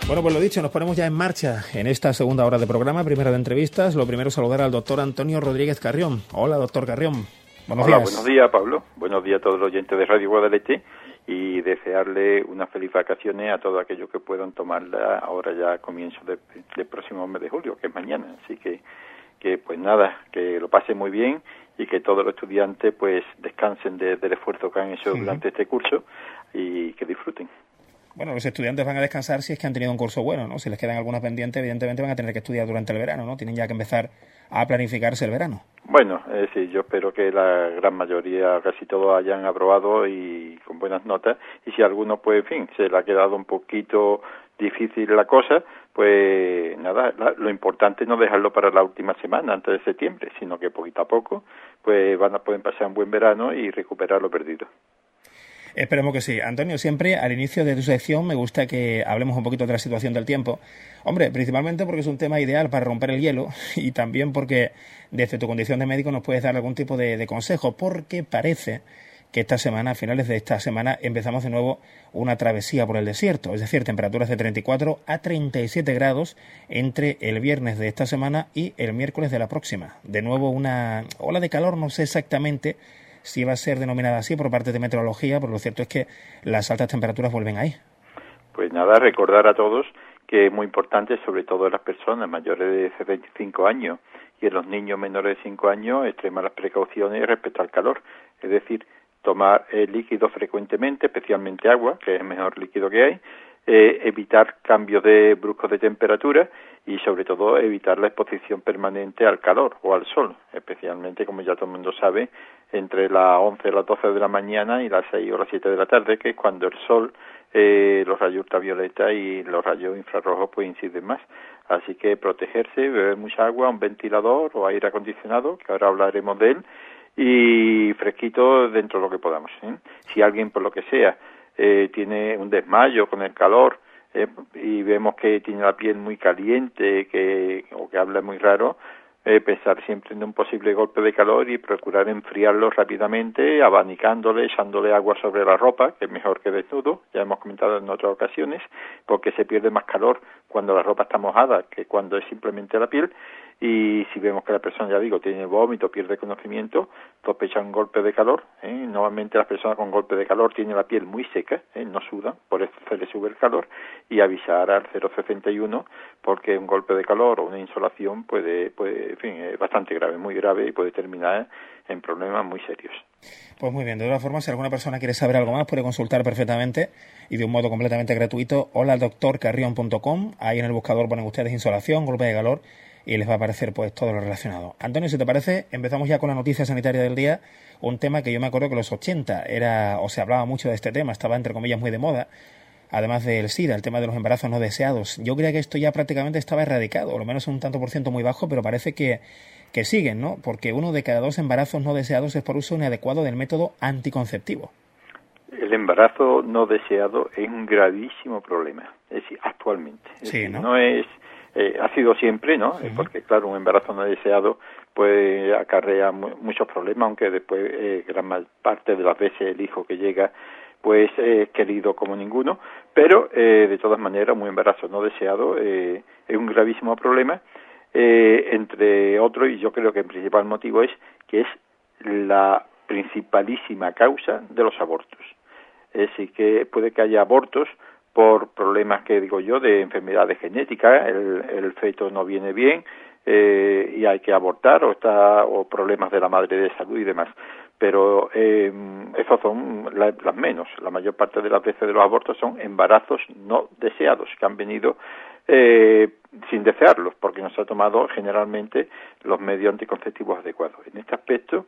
Bueno, pues lo dicho, nos ponemos ya en marcha en esta segunda hora de programa, primera de entrevistas. Lo primero, saludar al doctor Antonio Rodríguez Carrión. Hola, doctor Carrión. Buenos días. Buenos días, Pablo. Buenos días a todos los oyentes de Radio Guadalete y desearle unas feliz vacaciones a todos aquellos que puedan tomarla ahora ya a comienzo del próximo mes de julio, que es mañana. Así que pues nada, que lo pasen muy bien y que todos los estudiantes pues descansen del esfuerzo que han hecho durante este curso y que disfruten. Bueno, los estudiantes van a descansar si es que han tenido un curso bueno, ¿no? Si les quedan algunas pendientes, evidentemente van a tener que estudiar durante el verano, ¿no? Tienen ya que empezar a planificarse el verano. Bueno, sí, yo espero que la gran mayoría, casi todos, hayan aprobado y con buenas notas. Y si alguno, pues, en fin, se le ha quedado un poquito difícil la cosa, pues nada, lo importante es no dejarlo para la última semana, antes de septiembre, sino que poquito a poco, pues pueden pasar un buen verano y recuperar lo perdido. Esperemos que sí. Antonio, siempre al inicio de tu sección me gusta que hablemos un poquito de la situación del tiempo. Hombre, principalmente porque es un tema ideal para romper el hielo y también porque desde tu condición de médico nos puedes dar algún tipo de consejo, porque parece que esta semana, a finales de esta semana, empezamos de nuevo una travesía por el desierto, es decir, temperaturas de 34 a 37 grados entre el viernes de esta semana y el miércoles de la próxima. De nuevo una ola de calor, no sé exactamente si va a ser denominada así por parte de meteorología, pero lo cierto es que las altas temperaturas vuelven ahí. Pues nada, recordar a todos que es muy importante, sobre todo en las personas mayores de 75 años y en los niños menores de 5 años, extremar las precauciones respecto al calor, es decir, tomar líquidos frecuentemente, especialmente agua, que es el mejor líquido que hay, evitar cambios bruscos de temperatura y sobre todo evitar la exposición permanente al calor o al sol, especialmente, como ya todo el mundo sabe, entre las 11 y las 12 de la mañana y las 6 o las 7 de la tarde, que es cuando el sol, los rayos ultravioleta y los rayos infrarrojos pues inciden más. Así que protegerse, beber mucha agua, un ventilador o aire acondicionado, que ahora hablaremos de él, y fresquito dentro de lo que podamos, ¿eh? Si alguien, por lo que sea, tiene un desmayo con el calor y vemos que tiene la piel muy caliente o que habla muy raro, pensar siempre en un posible golpe de calor y procurar enfriarlo rápidamente, abanicándole, echándole agua sobre la ropa, que es mejor que desnudo, ya hemos comentado en otras ocasiones, porque se pierde más calor cuando la ropa está mojada que cuando es simplemente la piel. Y si vemos que la persona, ya digo, tiene vómito, pierde conocimiento, sospecha un golpe de calor. Normalmente las personas con golpe de calor tienen la piel muy seca, no sudan, por eso se les sube el calor, y avisar al 061 porque un golpe de calor o una insolación puede, en fin, es bastante grave, muy grave y puede terminar en problemas muy serios. Pues muy bien, de todas formas, si alguna persona quiere saber algo más, puede consultar perfectamente y de un modo completamente gratuito, holadoctorcarrion.com, ahí en el buscador ponen ustedes insolación, golpe de calor, y les va a aparecer pues todo lo relacionado. Antonio, si te parece, empezamos ya con la noticia sanitaria del día, un tema que yo me acuerdo que en los 80 se hablaba mucho de este tema, estaba entre comillas muy de moda, además del SIDA, el tema de los embarazos no deseados. Yo creía que esto ya prácticamente estaba erradicado, o lo menos un tanto por ciento muy bajo, pero parece que siguen, ¿no? Porque 1 de cada 2 embarazos no deseados es por uso inadecuado del método anticonceptivo. El embarazo no deseado es un gravísimo problema, es decir, actualmente. Sí, ¿no? No es... ha sido siempre, ¿no? Sí. Porque, claro, un embarazo no deseado pues acarrea muchos problemas, aunque después gran parte de las veces el hijo que llega pues es querido como ninguno, pero de todas maneras un embarazo no deseado es un gravísimo problema, entre otros, y yo creo que el principal motivo es que es la principalísima causa de los abortos. Es decir, que puede que haya abortos por problemas que digo yo de enfermedades genéticas, el feto no viene bien y hay que abortar o problemas de la madre de salud y demás, pero esos son las menos. La mayor parte de las veces de los abortos son embarazos no deseados que han venido sin desearlos, porque no se ha tomado generalmente los medios anticonceptivos adecuados. En este aspecto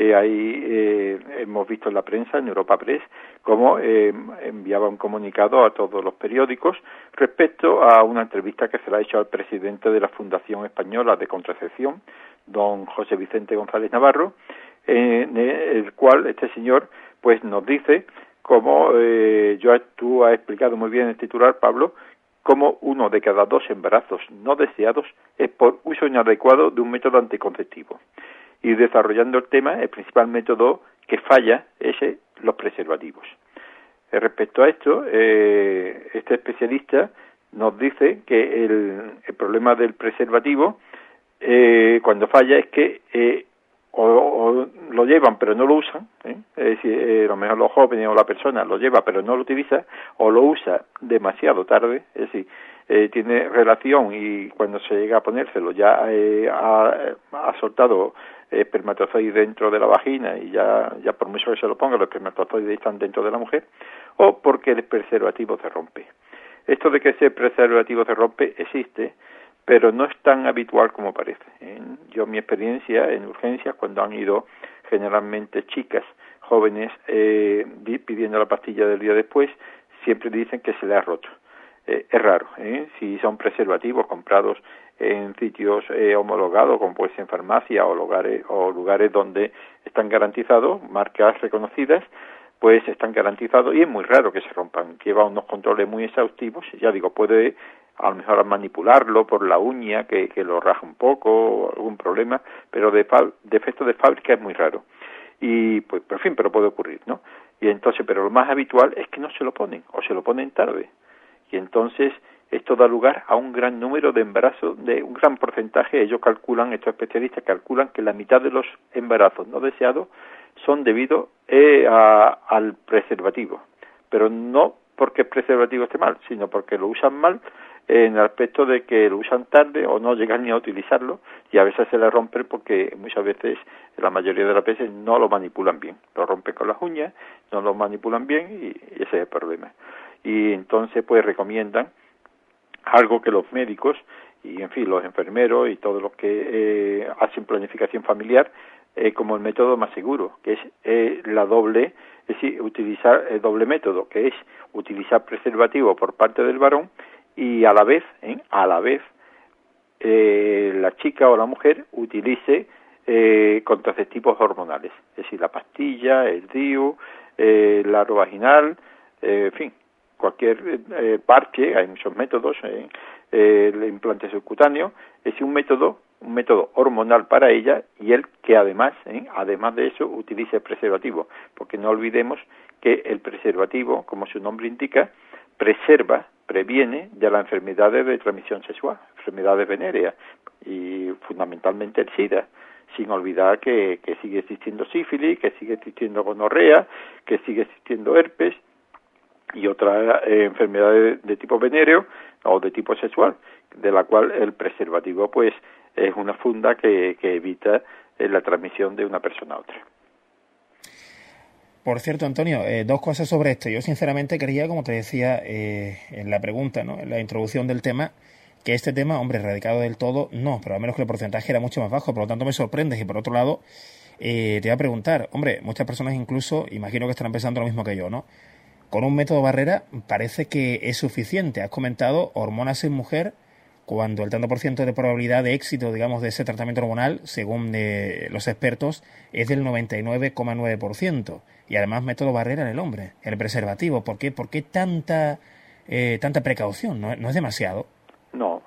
hemos visto en la prensa, en Europa Press, cómo enviaba un comunicado a todos los periódicos respecto a una entrevista que se le ha hecho al presidente de la Fundación Española de Contracepción, don José Vicente González Navarro, en el cual este señor pues nos dice cómo tú has explicado muy bien en el titular, Pablo, cómo 1 de cada 2 embarazos no deseados es por uso inadecuado de un método anticonceptivo. Y desarrollando el tema, el principal método que falla es los preservativos. Respecto a esto, este especialista nos dice que el problema del preservativo cuando falla es que o lo llevan pero no lo usan, es decir, a lo mejor los jóvenes o la persona lo lleva pero no lo utiliza, o lo usa demasiado tarde, es decir, tiene relación y cuando se llega a ponérselo ya ha soltado espermatozoides dentro de la vagina y ya por mucho que se lo ponga los espermatozoides están dentro de la mujer, o porque el preservativo se rompe. Esto de que ese preservativo se rompe existe, pero no es tan habitual como parece. Yo, mi experiencia en urgencias, cuando han ido generalmente chicas jóvenes pidiendo la pastilla del día después, siempre dicen que se le ha roto. Es raro, si son preservativos comprados en sitios homologados, como puede ser en farmacia o lugares donde están garantizados, marcas reconocidas, pues están garantizados y es muy raro que se rompan. Lleva unos controles muy exhaustivos, ya digo, puede a lo mejor manipularlo por la uña que lo raja un poco o algún problema, pero defecto de fábrica es muy raro. Y pues, en fin, pero puede ocurrir, ¿no? Y entonces, pero lo más habitual es que no se lo ponen o se lo ponen tarde. Y entonces esto da lugar a un gran número de embarazos, de un gran porcentaje. Ellos calculan, estos especialistas calculan que la mitad de los embarazos no deseados son debido al preservativo, pero no porque el preservativo esté mal, sino porque lo usan mal en el aspecto de que lo usan tarde o no llegan ni a utilizarlo y a veces se le rompen porque muchas veces, la mayoría de las veces, no lo manipulan bien, lo rompen con las uñas, no lo manipulan bien y ese es el problema. Y entonces pues recomiendan algo que los médicos y en fin los enfermeros y todos los que hacen planificación familiar como el método más seguro, que es es decir, utilizar el doble método, que es utilizar preservativo por parte del varón y a la vez la chica o la mujer utilice contraceptivos hormonales, es decir, la pastilla, el DIU, el aro vaginal, en fin, cualquier parche, hay muchos métodos, el implante subcutáneo, es un método hormonal para ella y él que además de eso utilice el preservativo, porque no olvidemos que el preservativo, como su nombre indica, previene de las enfermedades de transmisión sexual, enfermedades venéreas y fundamentalmente el SIDA, sin olvidar que sigue existiendo sífilis, que sigue existiendo gonorrea, que sigue existiendo herpes y otras enfermedades de tipo venéreo o de tipo sexual, de la cual el preservativo pues es una funda que evita la transmisión de una persona a otra. Por cierto, Antonio, dos cosas sobre esto. Yo sinceramente creía, como te decía en la pregunta, ¿no?, en la introducción del tema, que este tema, hombre, erradicado del todo, no, pero al menos que el porcentaje era mucho más bajo, por lo tanto me sorprendes. Y por otro lado, te voy a preguntar, hombre, muchas personas incluso, imagino que estarán pensando lo mismo que yo, ¿no? Con un método barrera parece que es suficiente. Has comentado hormonas en mujer, cuando el tanto por ciento de probabilidad de éxito, digamos, de ese tratamiento hormonal, según los expertos, es del 99,9%. Y además método barrera en el hombre, el preservativo. ¿Por qué tanta precaución? ¿No es demasiado? No,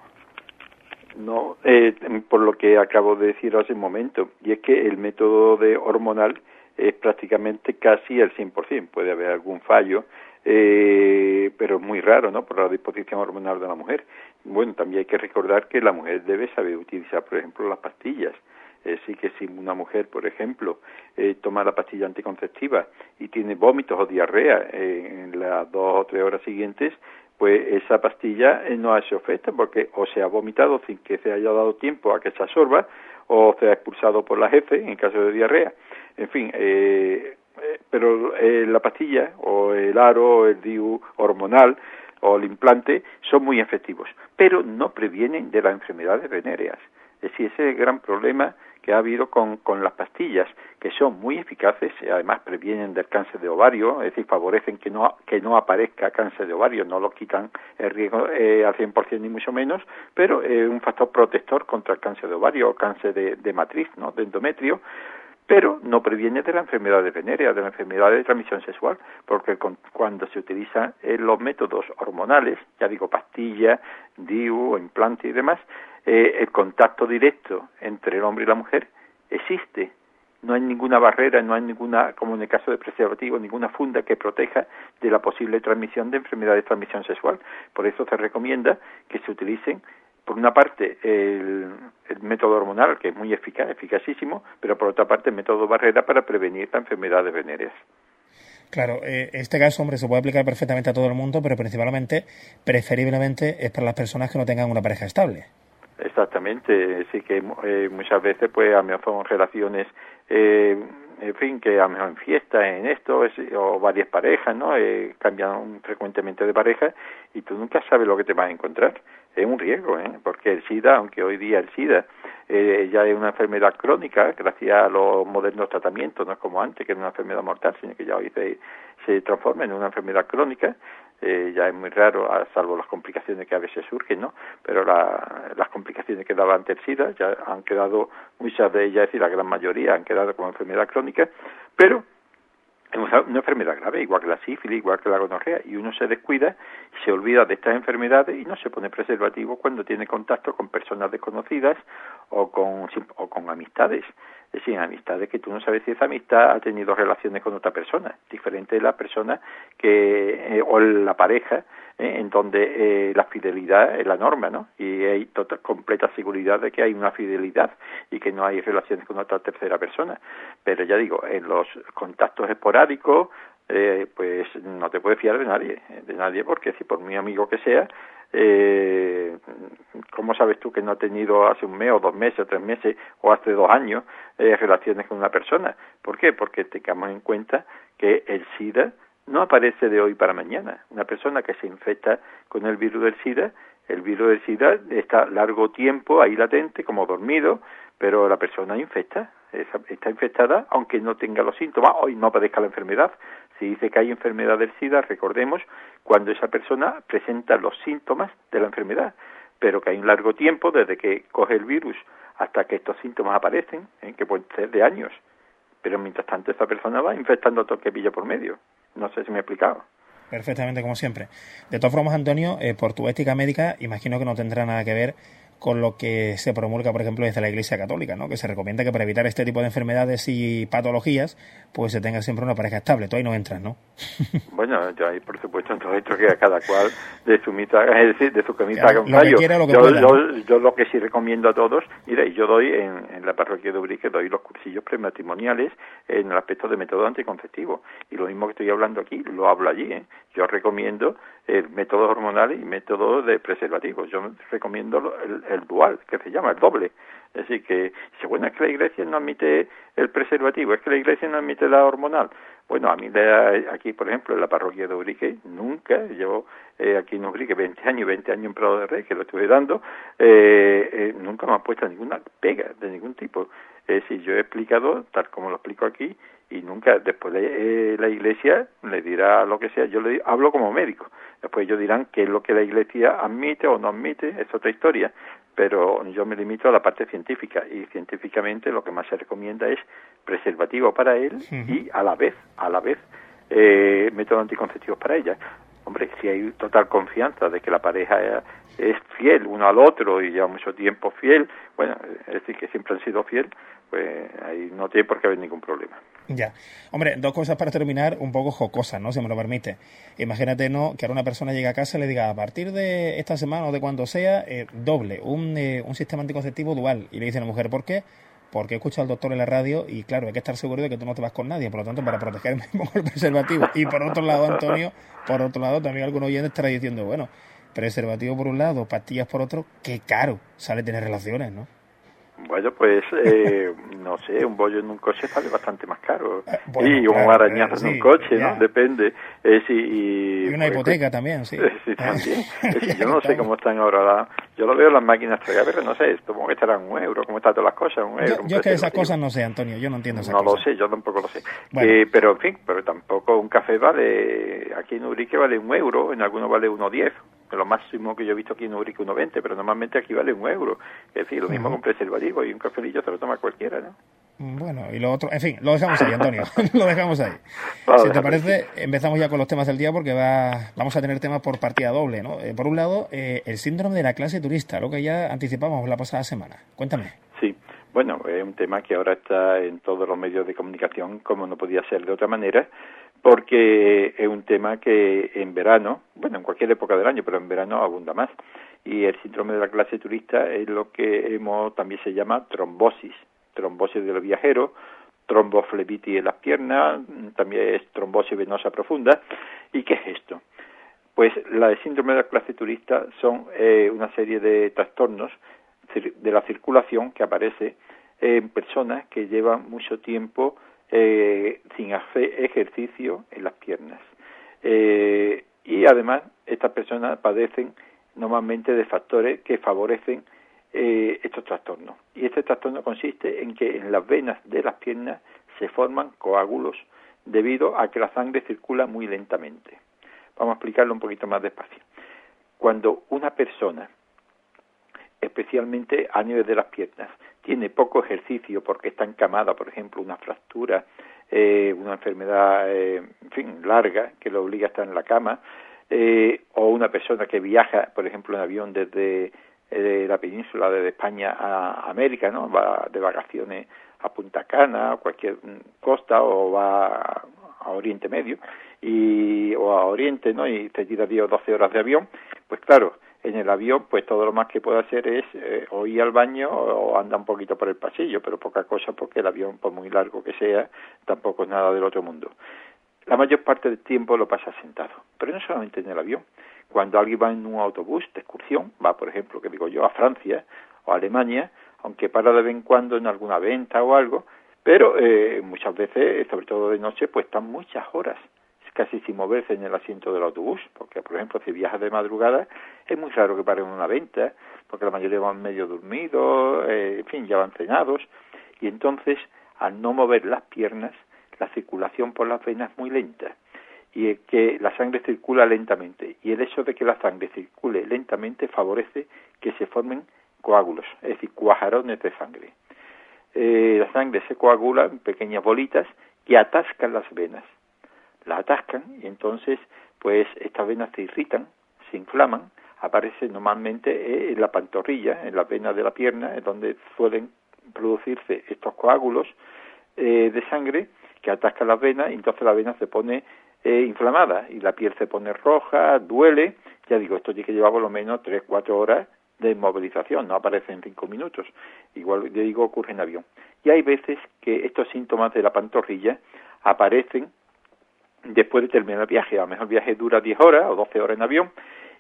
por lo que acabo de decir hace un momento, y es que el método hormonal es prácticamente casi el 100%. Puede haber algún fallo, pero es muy raro, ¿no?, por la disposición hormonal de la mujer. Bueno, también hay que recordar que la mujer debe saber utilizar, por ejemplo, las pastillas. Sí que si una mujer, por ejemplo, toma la pastilla anticonceptiva y tiene vómitos o diarrea en las 2 o 3 horas siguientes, pues esa pastilla no hace efecto porque o se ha vomitado sin que se haya dado tiempo a que se absorba o se ha expulsado por las heces en caso de diarrea. En fin, pero la pastilla o el aro o el DIU hormonal o el implante son muy efectivos, pero no previenen de las enfermedades venéreas. Es decir, ese es el gran problema que ha habido con las pastillas, que son muy eficaces y además previenen del cáncer de ovario, es decir, favorecen que no aparezca cáncer de ovario, no lo quitan el riesgo al 100% ni mucho menos, pero es un factor protector contra el cáncer de ovario o cáncer de matriz, ¿no?, de endometrio, pero no previene de la enfermedad de venérea, de la enfermedad de transmisión sexual, porque cuando se utilizan los métodos hormonales, ya digo, pastilla, DIU, implante y demás, el contacto directo entre el hombre y la mujer existe no hay ninguna barrera, no hay ninguna, como en el caso de preservativo, ninguna funda que proteja de la posible transmisión de enfermedades de transmisión sexual. Por eso se recomienda que se utilicen, por una parte, el método hormonal, que es muy eficaz, eficacísimo, pero por otra parte el método barrera para prevenir las enfermedades venéreas. Claro, este caso, hombre, se puede aplicar perfectamente a todo el mundo, pero principalmente, preferiblemente, es para las personas que no tengan una pareja estable. Exactamente, sí que muchas veces pues a lo mejor son relaciones, en fin, que a lo mejor en fiesta, en esto, o varias parejas, ¿no? Cambian frecuentemente de pareja y tú nunca sabes lo que te vas a encontrar. Es un riesgo, porque el SIDA, aunque hoy día el SIDA ya es una enfermedad crónica, gracias a los modernos tratamientos, no es como antes, que era una enfermedad mortal, sino que ya hoy se transforma en una enfermedad crónica. Ya es muy raro, salvo las complicaciones que a veces surgen, ¿no? Pero las complicaciones que daba antes el SIDA ya han quedado, muchas de ellas, es decir, la gran mayoría han quedado como enfermedad crónica, pero es una enfermedad grave, igual que la sífilis, igual que la gonorrea, y uno se descuida, se olvida de estas enfermedades y no se pone preservativo cuando tiene contacto con personas desconocidas o con amistades. Es decir, amistades que tú no sabes si esa amistad ha tenido relaciones con otra persona, diferente de la persona que o la pareja, en donde la fidelidad es la norma, ¿no? Y hay completa seguridad de que hay una fidelidad y que no hay relaciones con otra tercera persona. Pero ya digo, en los contactos esporádicos, pues no te puedes fiar de nadie, porque si por muy amigo que sea, ¿cómo sabes tú que no ha tenido hace un mes o 2 meses o 3 meses o hace 2 años relaciones con una persona? ¿Por qué? Porque tengamos en cuenta que el SIDA no aparece de hoy para mañana. Una persona que se infecta con el virus del SIDA está largo tiempo ahí latente, como dormido, pero la persona está infectada aunque no tenga los síntomas o no padezca la enfermedad. Si dice que hay enfermedad del SIDA, recordemos cuando esa persona presenta los síntomas de la enfermedad, pero que hay un largo tiempo desde que coge el virus hasta que estos síntomas aparecen, que pueden ser de años, pero mientras tanto esa persona va infectando todo lo que pilla por medio. No sé si me he explicado. Perfectamente, como siempre. De todas formas, Antonio, por tu ética médica, imagino que no tendrá nada que ver con lo que se promulga, por ejemplo, desde la Iglesia Católica, ¿no? Que se recomienda que para evitar este tipo de enfermedades y patologías, pues se tenga siempre una pareja estable. Tú ahí no entras, ¿no? Bueno, yo ahí, por supuesto, en todo esto que a cada cual de su mitad, es decir, de su camita haga un fallo. Yo lo que sí recomiendo a todos, mira, y yo doy en la parroquia de Ubrique, doy los cursillos prematrimoniales en el aspecto de método anticonceptivo. Y lo mismo que estoy hablando aquí, lo hablo allí, Yo recomiendo métodos hormonales y métodos de preservativos. Yo recomiendo el dual, que se llama el doble. Es decir, que dice, bueno, es que la Iglesia no admite el preservativo, es que la Iglesia no admite la hormonal. Bueno, a mí aquí, por ejemplo, en la parroquia de Ubrique, nunca, llevo aquí en Ubrique 20 años en Prado de Rey, que lo estuve dando, nunca me han puesto ninguna pega de ningún tipo. Es decir, yo he explicado, tal como lo explico aquí, y nunca, después la Iglesia le dirá lo que sea, yo hablo como médico, después ellos dirán qué es lo que la Iglesia admite o no admite, es otra historia, pero yo me limito a la parte científica, y científicamente lo que más se recomienda es preservativo para él y a la vez métodos anticonceptivos para ella. Hombre, si hay total confianza de que la pareja es fiel uno al otro y lleva mucho tiempo fiel, bueno, es decir, que siempre han sido fiel, pues ahí no tiene por qué haber ningún problema. Ya. Hombre, 2 cosas para terminar, un poco jocosas, ¿no? Si me lo permite. Imagínate, ¿no?, que ahora una persona llega a casa y le diga, a partir de esta semana o de cuando sea, doble, un sistema anticonceptivo dual. Y le dice a la mujer, ¿por qué? Porque he escuchado al doctor en la radio y, claro, hay que estar seguro de que tú no te vas con nadie. Por lo tanto, para protegerme pongo el preservativo. Y por otro lado, Antonio, también algún oyente estará diciendo, bueno, preservativo por un lado, pastillas por otro, qué caro sale tener relaciones, ¿no? Bueno, pues, no sé, un bollo en un coche sale bastante más caro. Y un claro, arañazo en un coche, ya, ¿no? Depende. Y una hipoteca también, sí. Sí, también. Yo no sé cómo están ahora. Yo lo veo en las máquinas tragaperras, no sé, supongo que estarán €1, cómo están todas las cosas, €1. Yo es que esas cosas no sé, Antonio, yo no entiendo esas cosas. No lo sé, yo tampoco lo sé. Bueno. Pero, en fin, pero tampoco un café vale, aquí en Ubrique vale €1, en algunos vale 1,10. Lo máximo que yo he visto aquí en Ubrique 1,20, pero normalmente aquí vale €1. Es decir, lo mismo con preservativo y un cafelillo se lo toma cualquiera, ¿no? Bueno, y lo otro, en fin, lo dejamos ahí, Antonio, lo dejamos ahí. Si te parece, empezamos ya con los temas del día porque vamos a tener temas por partida doble, ¿no? Por un lado, el síndrome de la clase turista, lo que ya anticipamos la pasada semana. Cuéntame. Sí, Bueno, es un tema que ahora está en todos los medios de comunicación, como no podía ser de otra manera, porque es un tema que en verano, bueno, en cualquier época del año, pero en verano abunda más. Y el síndrome de la clase turista es lo que también se llama trombosis de los viajeros, tromboflebitis en las piernas, también es trombosis venosa profunda. ¿Y qué es esto? Pues la síndrome de la clase turista son una serie de trastornos de la circulación que aparece en personas que llevan mucho tiempo sin hacer ejercicio en las piernas. Y además estas personas padecen normalmente de factores que favorecen estos trastornos. Y este trastorno consiste en que en las venas de las piernas se forman coágulos debido a que la sangre circula muy lentamente. Vamos a explicarlo un poquito más despacio. Cuando una persona, especialmente a nivel de las piernas, tiene poco ejercicio porque está encamada, por ejemplo, una fractura, una enfermedad, en fin, larga, que lo obliga a estar en la cama, o una persona que viaja, por ejemplo, en avión desde la península de España a América, ¿no? Va de vacaciones a Punta Cana, a cualquier costa, o va a Oriente Medio, o a Oriente, ¿no? Y se tira 10 o 12 horas de avión, pues claro, en el avión, pues todo lo más que puede hacer es o ir al baño o anda un poquito por el pasillo, pero poca cosa porque el avión, por muy largo que sea, tampoco es nada del otro mundo. La mayor parte del tiempo lo pasa sentado, pero no solamente en el avión. Cuando alguien va en un autobús de excursión, va, por ejemplo, que digo yo, a Francia o a Alemania, aunque para de vez en cuando en alguna venta o algo, pero muchas veces, sobre todo de noche, pues están muchas horas casi sin moverse en el asiento del autobús, porque, por ejemplo, si viajas de madrugada, es muy raro que paren en una venta, porque la mayoría van medio dormidos, en fin, ya van cenados, y entonces, al no mover las piernas, la circulación por las venas es muy lenta, y que la sangre circula lentamente, y el hecho de que la sangre circule lentamente favorece que se formen coágulos, es decir, cuajarones de sangre. La sangre se coagula en pequeñas bolitas que atascan las venas. Las atascan y entonces pues estas venas se irritan, se inflaman, aparecen normalmente en la pantorrilla, en las venas de la pierna, es donde suelen producirse estos coágulos de sangre que atascan las venas y entonces la vena se pone inflamada y la piel se pone roja, duele. Ya digo, esto tiene que llevar por lo menos 3-4 horas de inmovilización, no aparece en 5 minutos. Igual, yo digo, ocurre en avión. Y hay veces que estos síntomas de la pantorrilla aparecen después de terminar el viaje. A lo mejor el viaje dura 10 horas o 12 horas en avión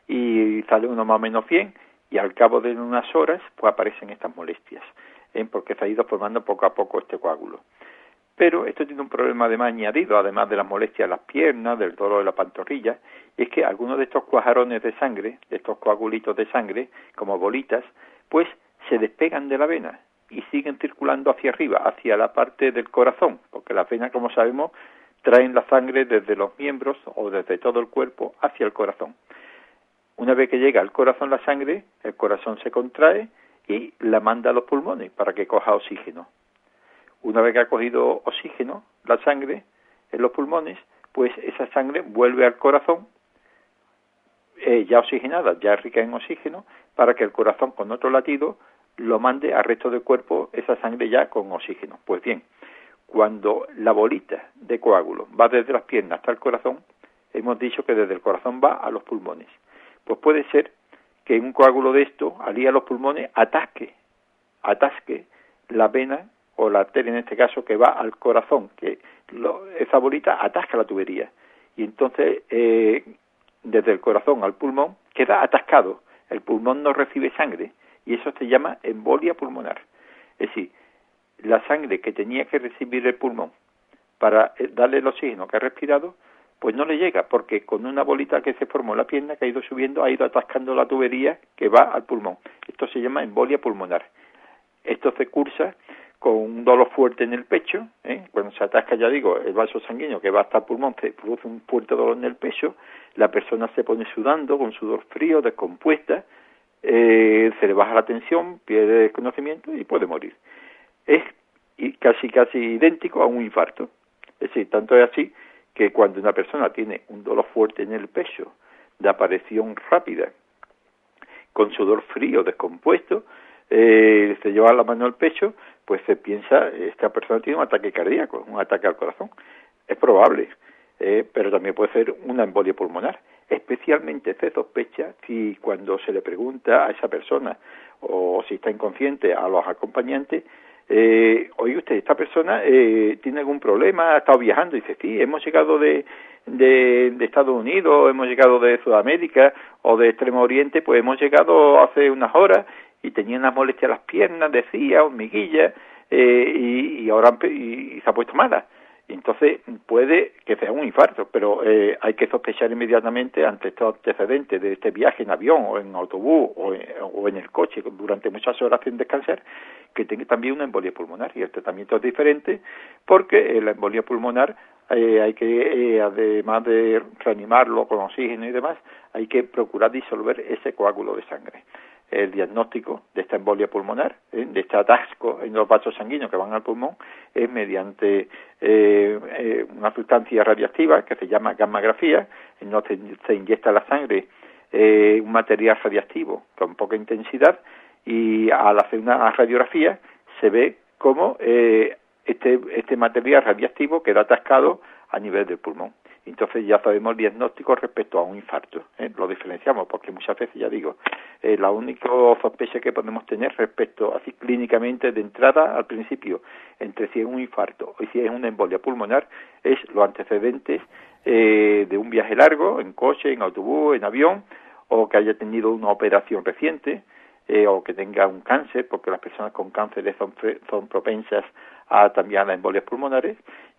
y sale uno más o menos bien y al cabo de unas horas pues aparecen estas molestias, porque se ha ido formando poco a poco este coágulo. Pero esto tiene un problema además añadido, además de las molestias de las piernas, del dolor de la pantorrilla, y es que algunos de estos cuajarones de sangre, de estos coagulitos de sangre, como bolitas, pues se despegan de la vena y siguen circulando hacia arriba, hacia la parte del corazón, porque las venas, como sabemos, traen la sangre desde los miembros o desde todo el cuerpo hacia el corazón. Una vez que llega al corazón la sangre, el corazón se contrae y la manda a los pulmones para que coja oxígeno. Una vez que ha cogido oxígeno, la sangre en los pulmones, pues esa sangre vuelve al corazón ya oxigenada, ya rica en oxígeno, para que el corazón con otro latido lo mande al resto del cuerpo esa sangre ya con oxígeno. Pues bien, cuando la bolita de coágulo va desde las piernas hasta el corazón, hemos dicho que desde el corazón va a los pulmones. Pues puede ser que un coágulo de esto, al ir a los pulmones, atasque la vena o la arteria en este caso que va al corazón, que esa bolita atasca la tubería. Y entonces, desde el corazón al pulmón, queda atascado. El pulmón no recibe sangre y eso se llama embolia pulmonar. Es decir, la sangre que tenía que recibir el pulmón para darle el oxígeno que ha respirado, pues no le llega, porque con una bolita que se formó en la pierna, que ha ido subiendo, ha ido atascando la tubería que va al pulmón. Esto se llama embolia pulmonar. Esto se cursa con un dolor fuerte en el pecho, cuando se atasca, ya digo, el vaso sanguíneo que va hasta el pulmón, se produce un fuerte dolor en el pecho, la persona se pone sudando, con sudor frío, descompuesta, se le baja la tensión, pierde el conocimiento y puede morir. Es casi idéntico a un infarto. Es decir, tanto es así que cuando una persona tiene un dolor fuerte en el pecho, de aparición rápida, con sudor frío, descompuesto, se lleva la mano al pecho, pues se piensa, esta persona tiene un ataque cardíaco, un ataque al corazón. Es probable, pero también puede ser una embolia pulmonar. Especialmente se sospecha si cuando se le pregunta a esa persona o si está inconsciente a los acompañantes, oye usted, esta persona tiene algún problema, ha estado viajando, y dice, sí, hemos llegado de Estados Unidos, hemos llegado de Sudamérica o de Extremo Oriente, pues hemos llegado hace unas horas y tenía unas molestias a las piernas, decía, hormiguillas, y ahora y se ha puesto mala. Entonces puede que sea un infarto, pero hay que sospechar inmediatamente ante estos antecedentes de este viaje en avión o en autobús o en el coche durante muchas horas sin descansar, que tenga también una embolia pulmonar. Y el tratamiento es diferente porque la embolia pulmonar hay que, además de reanimarlo con oxígeno y demás, hay que procurar disolver ese coágulo de sangre. El diagnóstico de esta embolia pulmonar, de este atasco en los vasos sanguíneos que van al pulmón, es mediante una sustancia radiactiva que se llama gammagrafía, en donde se inyecta a la sangre un material radiactivo con poca intensidad, y al hacer una radiografía se ve cómo este material radiactivo queda atascado a nivel del pulmón. Entonces ya sabemos el diagnóstico respecto a un infarto, lo diferenciamos, porque muchas veces, ya digo, la única sospecha que podemos tener respecto, así clínicamente de entrada al principio, entre si es un infarto o si es una embolia pulmonar, es los antecedentes de un viaje largo, en coche, en autobús, en avión, o que haya tenido una operación reciente, o que tenga un cáncer, porque las personas con cánceres son propensas también a las embolias pulmonares,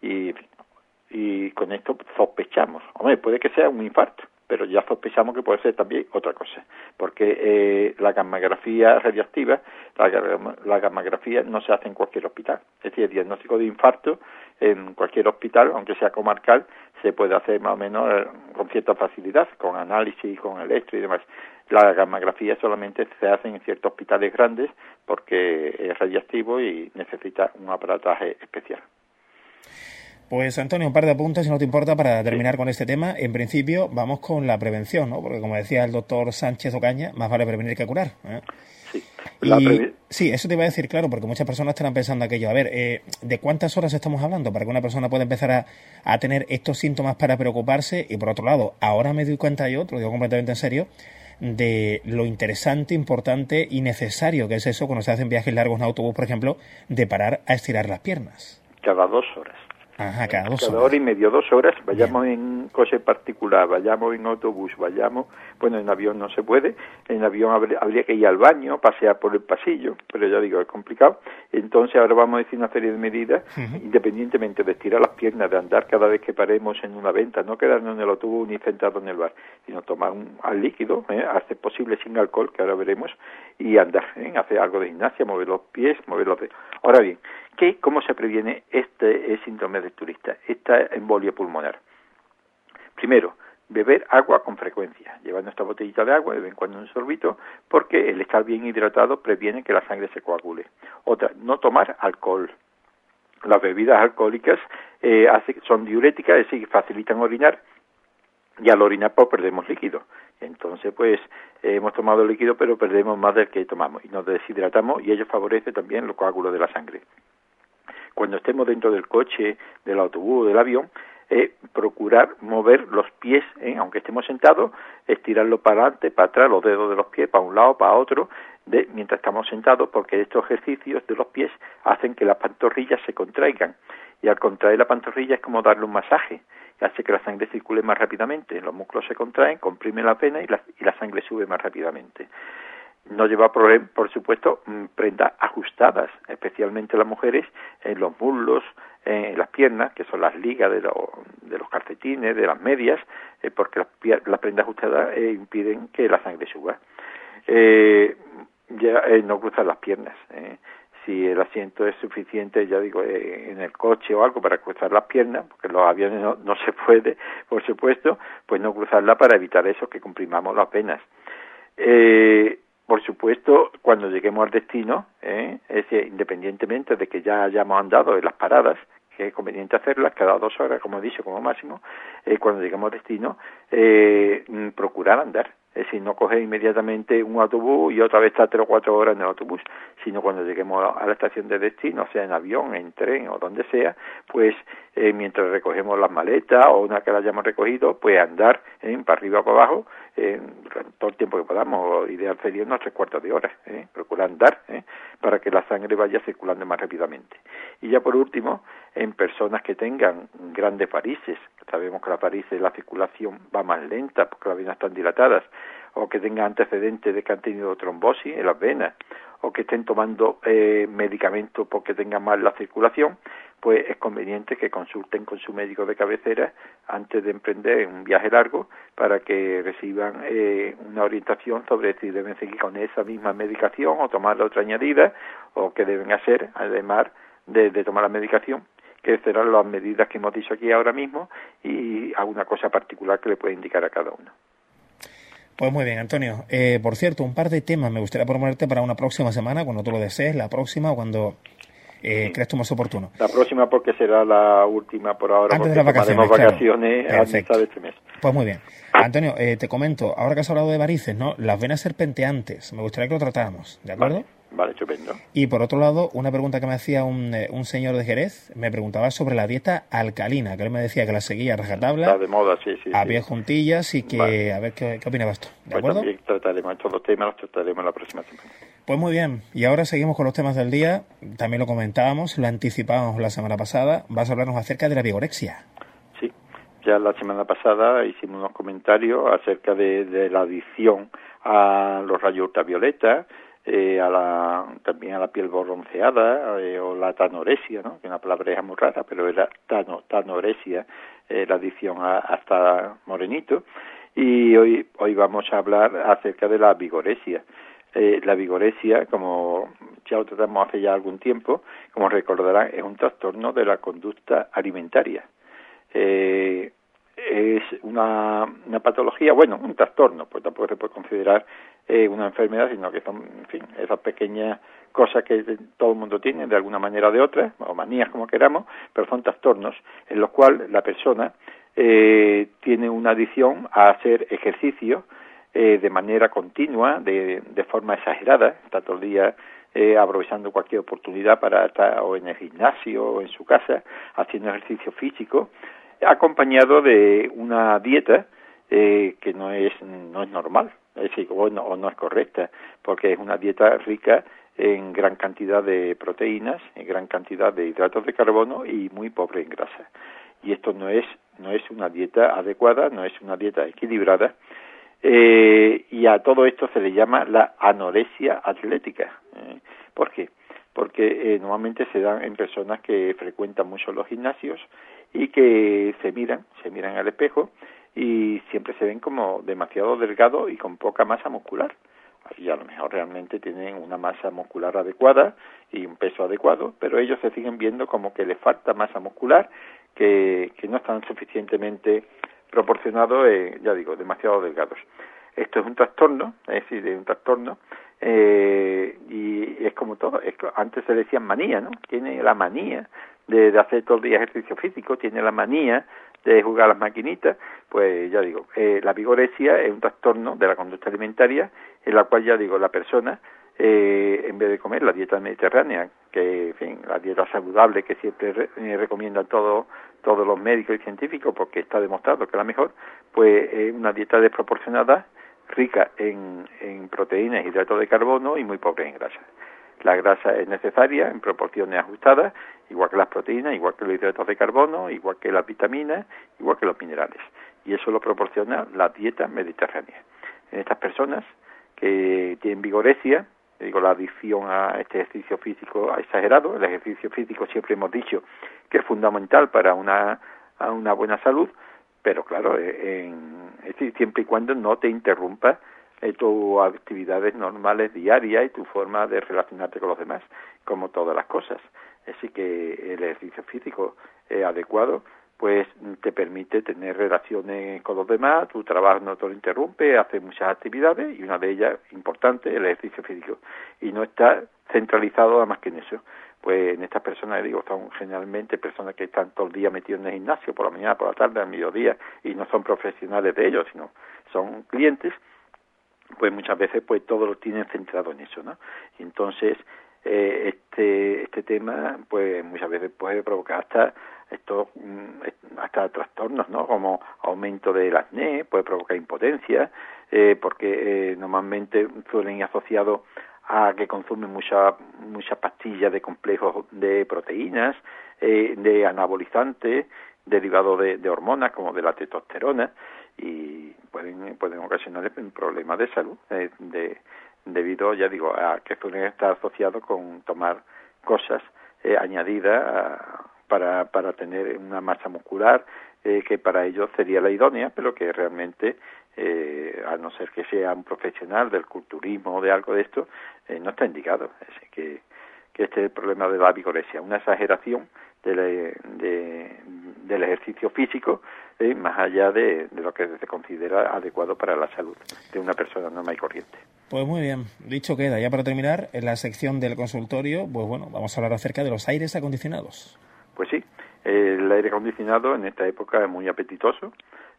y con esto sospechamos. Hombre, puede que sea un infarto, pero ya sospechamos que puede ser también otra cosa, porque la gammagrafía radiactiva, la gammagrafía no se hace en cualquier hospital. Es decir, el diagnóstico de infarto en cualquier hospital, aunque sea comarcal, se puede hacer más o menos con cierta facilidad, con análisis, con electro y demás. La gammagrafía solamente se hace en ciertos hospitales grandes porque es radiactivo y necesita un aparataje especial. Pues Antonio, un par de apuntes, si no te importa, para terminar con este tema. En principio, vamos con la prevención, ¿no? Porque como decía el doctor Sánchez Ocaña, más vale prevenir que curar, ¿eh? Sí. Sí, eso te iba a decir, claro, porque muchas personas estarán pensando aquello. A ver, ¿de cuántas horas estamos hablando para que una persona pueda empezar a tener estos síntomas para preocuparse? Y por otro lado, ahora me doy cuenta yo, te lo digo completamente en serio, de lo interesante, importante y necesario que es eso cuando se hacen viajes largos en autobús, por ejemplo, de parar a estirar las piernas. Cada 2 horas. Ajá, cada 2 horas. Cada hora y medio, 2 horas, vayamos en coche particular, vayamos en autobús, bueno, en avión no se puede, en avión habría que ir al baño, pasear por el pasillo, pero ya digo, es complicado. Entonces ahora vamos a decir una serie de medidas, independientemente de estirar las piernas, de andar cada vez que paremos en una venta, no quedarnos en el autobús ni sentados en el bar, sino tomar al líquido, hacer posible sin alcohol, que ahora veremos, y andar, hacer algo de gimnasia, mover los pies, mover los dedos. Ahora bien, ¿cómo se previene este síndrome del turista, esta embolia pulmonar? Primero, beber agua con frecuencia, llevar nuestra botellita de agua de vez en cuando un sorbito, porque el estar bien hidratado previene que la sangre se coagule. Otra, no tomar alcohol. Las bebidas alcohólicas son diuréticas, es decir, facilitan orinar, y al orinar pues perdemos líquido. Entonces pues hemos tomado líquido pero perdemos más del que tomamos y nos deshidratamos, y ello favorece también los coágulos de la sangre. Cuando estemos dentro del coche, del autobús o del avión, procurar mover los pies, aunque estemos sentados, estirarlos para adelante, para atrás, los dedos de los pies, para un lado, para otro, mientras estamos sentados, porque estos ejercicios de los pies hacen que las pantorrillas se contraigan, y al contraer la pantorrilla es como darle un masaje, y hace que la sangre circule más rápidamente, los músculos se contraen, comprimen la vena y la sangre sube más rápidamente. No lleva, por supuesto, prendas ajustadas, especialmente las mujeres, en los muslos, en las piernas, que son las ligas de los calcetines, de las medias, porque las prendas ajustadas impiden que la sangre suba. No cruzar las piernas. Si el asiento es suficiente, ya digo, en el coche o algo para cruzar las piernas, porque en los aviones no se puede, por supuesto, pues no cruzarla para evitar eso, que comprimamos las venas. Por supuesto, cuando lleguemos al destino, independientemente de que ya hayamos andado en las paradas, que es conveniente hacerlas cada 2 horas, como he dicho, como máximo, cuando lleguemos al destino, procurar andar. Es decir, no coger inmediatamente un autobús y otra vez estar 3 o 4 horas en el autobús, sino cuando lleguemos a la estación de destino, sea en avión, en tren o donde sea, pues mientras recogemos las maletas o una que la hayamos recogido, pues andar para arriba o para abajo todo el tiempo que podamos. Ideal sería unos 3/4 de hora, procurar andar para que la sangre vaya circulando más rápidamente. Y ya por último, en personas que tengan grandes varices, sabemos que las varices, la circulación va más lenta porque las venas están dilatadas, o que tengan antecedentes de que han tenido trombosis en las venas, o que estén tomando medicamentos porque tengan mal la circulación, pues es conveniente que consulten con su médico de cabecera antes de emprender un viaje largo para que reciban una orientación sobre si deben seguir con esa misma medicación o tomar la otra añadida, o qué deben hacer además de tomar la medicación, que serán las medidas que hemos dicho aquí ahora mismo, y alguna cosa particular que le puede indicar a cada uno. Pues muy bien, Antonio. Por cierto, un par de temas me gustaría proponerte para una próxima semana, cuando tú lo desees, la próxima o cuando creas tú más oportuno. La próxima porque será la última por ahora, antes porque de las vacaciones, vacaciones a mitad de este mes. Pues muy bien. Antonio, te comento, ahora que has hablado de varices, ¿no? Las venas serpenteantes, me gustaría que lo tratáramos, ¿de acuerdo? Vale, estupendo. Y por otro lado, una pregunta que me hacía un señor de Jerez, me preguntaba sobre la dieta alcalina, que él me decía que la seguía a rajatabla. Está de moda, sí. A pie juntillas y que, vale. A ver qué opinabas tú, ¿de acuerdo? También trataremos estos dos temas, los trataremos la próxima semana. Pues muy bien, y ahora seguimos con los temas del día, también lo comentábamos, lo anticipábamos la semana pasada, vas a hablarnos acerca de la vigorexia. Sí, ya la semana pasada hicimos unos comentarios acerca de la adicción a los rayos ultravioleta, también a la piel bronceada, o la tanoresia, ¿no? Que una palabra muy rara, pero era tanoresia, la adicción hasta morenito. Y hoy vamos a hablar acerca de la vigoresia. La vigoresia, como ya lo tratamos hace ya algún tiempo, como recordarán, es un trastorno de la conducta alimentaria. Es una patología, bueno, un trastorno, pues tampoco se puede considerar una enfermedad, sino que son, en fin, esas pequeñas cosas que todo el mundo tiene de alguna manera o de otra, o manías como queramos, pero son trastornos en los cuales la persona tiene una adicción a hacer ejercicio de manera continua, de forma exagerada, está todo el día aprovechando cualquier oportunidad para estar o en el gimnasio o en su casa haciendo ejercicio físico, acompañado de una dieta que no es normal, es decir, o no es correcta, porque es una dieta rica en gran cantidad de proteínas, en gran cantidad de hidratos de carbono y muy pobre en grasa. Y esto no es una dieta adecuada, no es una dieta equilibrada, y a todo esto se le llama la anorexia atlética. ¿Por qué? Porque normalmente se dan en personas que frecuentan mucho los gimnasios y que se miran al espejo y siempre se ven como demasiado delgados y con poca masa muscular. Y a lo mejor realmente tienen una masa muscular adecuada y un peso adecuado, pero ellos se siguen viendo como que les falta masa muscular, que no están suficientemente proporcionados, ya digo, demasiado delgados. Esto es un trastorno, es decir, un trastorno, y es como todo. Antes se decían manía, ¿no? Tiene la manía de hacer todo el día ejercicio físico, tiene la manía de jugar a las maquinitas. Pues ya digo, la vigorexia es un trastorno de la conducta alimentaria en la cual, ya digo, la persona, en vez de comer la dieta mediterránea, que, en fin, la dieta saludable que siempre recomiendan todos los médicos y científicos porque está demostrado que es la mejor, pues es una dieta desproporcionada, rica en proteínas, hidratos de carbono y muy pobre en grasa. La grasa es necesaria en proporciones ajustadas, igual que las proteínas, igual que los hidratos de carbono, igual que las vitaminas, igual que los minerales. Y eso lo proporciona la dieta mediterránea. En estas personas que tienen vigorexia, digo, la adicción a este ejercicio físico exagerado, el ejercicio físico siempre hemos dicho que es fundamental para una buena salud, pero claro, es decir, siempre y cuando no te interrumpa tus actividades normales diarias y tu forma de relacionarte con los demás, como todas las cosas. Así que el ejercicio físico adecuado pues te permite tener relaciones con los demás, tu trabajo no te lo interrumpe, haces muchas actividades y una de ellas importante, el ejercicio físico, y no está centralizado nada más que en eso. Pues en estas personas, digo, son generalmente personas que están todo el día metidos en el gimnasio, por la mañana, por la tarde, al mediodía, y no son profesionales de ellos, sino son clientes, pues muchas veces pues todo lo tienen centrado en eso, ¿no? Y entonces este tema pues muchas veces puede provocar hasta trastornos, ¿no? Como aumento del acné, puede provocar impotencia, porque normalmente suelen ir asociados a que consumen muchas pastillas de complejos de proteínas, de anabolizantes, derivados de hormonas como de la testosterona, y pueden ocasionar problemas de salud debido, ya digo, a que suelen estar asociados con tomar cosas añadidas para tener una masa muscular que para ellos sería la idónea, pero que realmente, a no ser que sea un profesional del culturismo o de algo de esto, no está indicado. Así que este es el problema de la vigorexia, una exageración del ejercicio físico, más allá de lo que se considera adecuado para la salud de una persona normal y corriente. Pues muy bien, dicho queda. Ya para terminar, en la sección del consultorio, pues bueno, vamos a hablar acerca de los aires acondicionados. Pues sí, el aire acondicionado en esta época es muy apetitoso,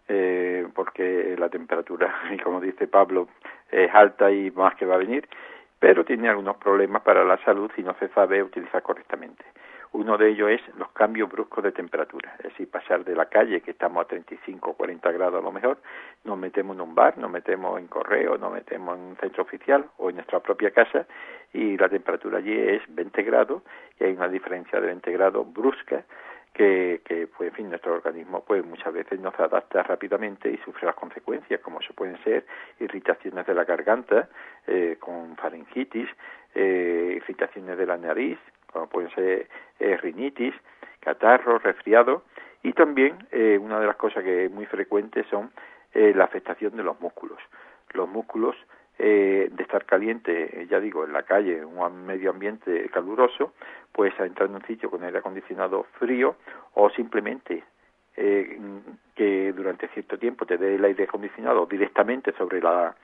porque la temperatura, y como dice Pablo, es alta y más que va a venir, pero tiene algunos problemas para la salud si no se sabe utilizar correctamente. Uno de ellos es los cambios bruscos de temperatura, es decir, pasar de la calle, que estamos a 35 o 40 grados a lo mejor, nos metemos en un bar, nos metemos en correo, nos metemos en un centro oficial o en nuestra propia casa, y la temperatura allí es 20 grados, y hay una diferencia de 20 grados brusca, que pues, en fin, nuestro organismo pues muchas veces no se adapta rápidamente y sufre las consecuencias, como se pueden ser irritaciones de la garganta, con faringitis, irritaciones de la nariz, como pueden ser rinitis, catarro, resfriado, y también una de las cosas que es muy frecuente son la afectación de los músculos. Los músculos, de estar caliente, ya digo, en la calle, en un medio ambiente caluroso, pues a entrar en un sitio con aire acondicionado frío, o simplemente que durante cierto tiempo te dé el aire acondicionado directamente sobre la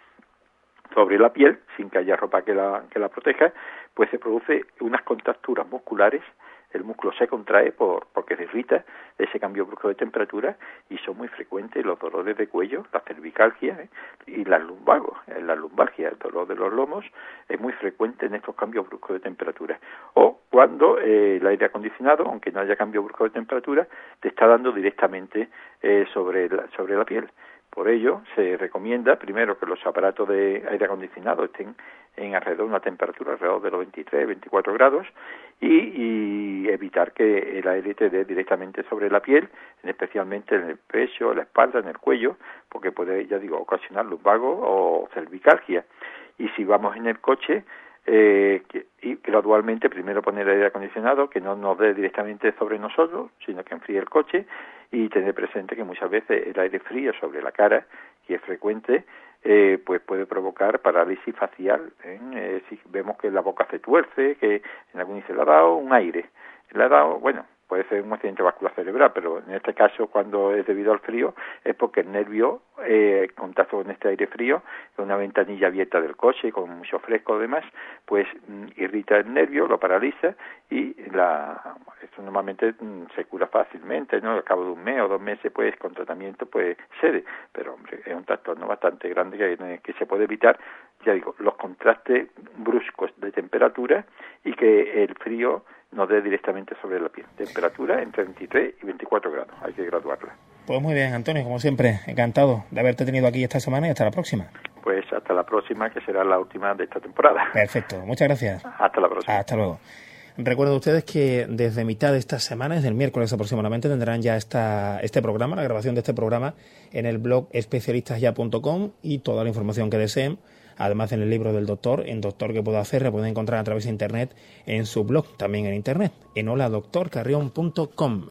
piel, sin que haya ropa que la proteja, pues se produce unas contracturas musculares, el músculo se contrae porque se irrita ese cambio brusco de temperatura, y son muy frecuentes los dolores de cuello, la cervicalgia y las lumbagos. La lumbalgia, el dolor de los lomos, es muy frecuente en estos cambios bruscos de temperatura. O cuando el aire acondicionado, aunque no haya cambio brusco de temperatura, te está dando directamente sobre la piel. Por ello, se recomienda primero que los aparatos de aire acondicionado estén en alrededor de una temperatura alrededor de los 23, 24 grados, y evitar que el aire te dé directamente sobre la piel, especialmente en el pecho, la espalda, en el cuello, porque puede, ya digo, ocasionar lumbago o cervicalgia. Y si vamos en el coche, y gradualmente primero poner aire acondicionado que no nos dé directamente sobre nosotros, sino que enfríe el coche, y tener presente que muchas veces el aire frío sobre la cara, y es frecuente, pues puede provocar parálisis facial. Si vemos que la boca se tuerce, que en algún se le ha dado un aire, le ha dado, bueno, puede ser un accidente vascular cerebral, pero en este caso, cuando es debido al frío, es porque el nervio, contacto con este aire frío, con una ventanilla abierta del coche, con mucho fresco y demás, pues irrita el nervio, lo paraliza, y esto normalmente se cura fácilmente, ¿no? Al cabo de un mes o 2 meses, pues con tratamiento, pues cede, pero hombre, es un trastorno bastante grande que se puede evitar, ya digo, los contrastes bruscos de temperatura, y que el frío no dé directamente sobre la piel. Temperatura entre 23 y 24 grados. Hay que graduarla. Pues muy bien, Antonio, como siempre, encantado de haberte tenido aquí esta semana, y hasta la próxima. Pues hasta la próxima, que será la última de esta temporada. Perfecto, muchas gracias. Hasta la próxima. Hasta luego. Recuerdo ustedes que desde mitad de esta semana, desde el miércoles aproximadamente, tendrán ya este programa, la grabación de este programa, en el blog especialistasya.com, y toda la información que deseen. Además, en el libro del doctor, en Doctor ¿Qué puedo hacer?, lo pueden encontrar a través de internet en su blog, también en internet, en holadoctorcarrion.com.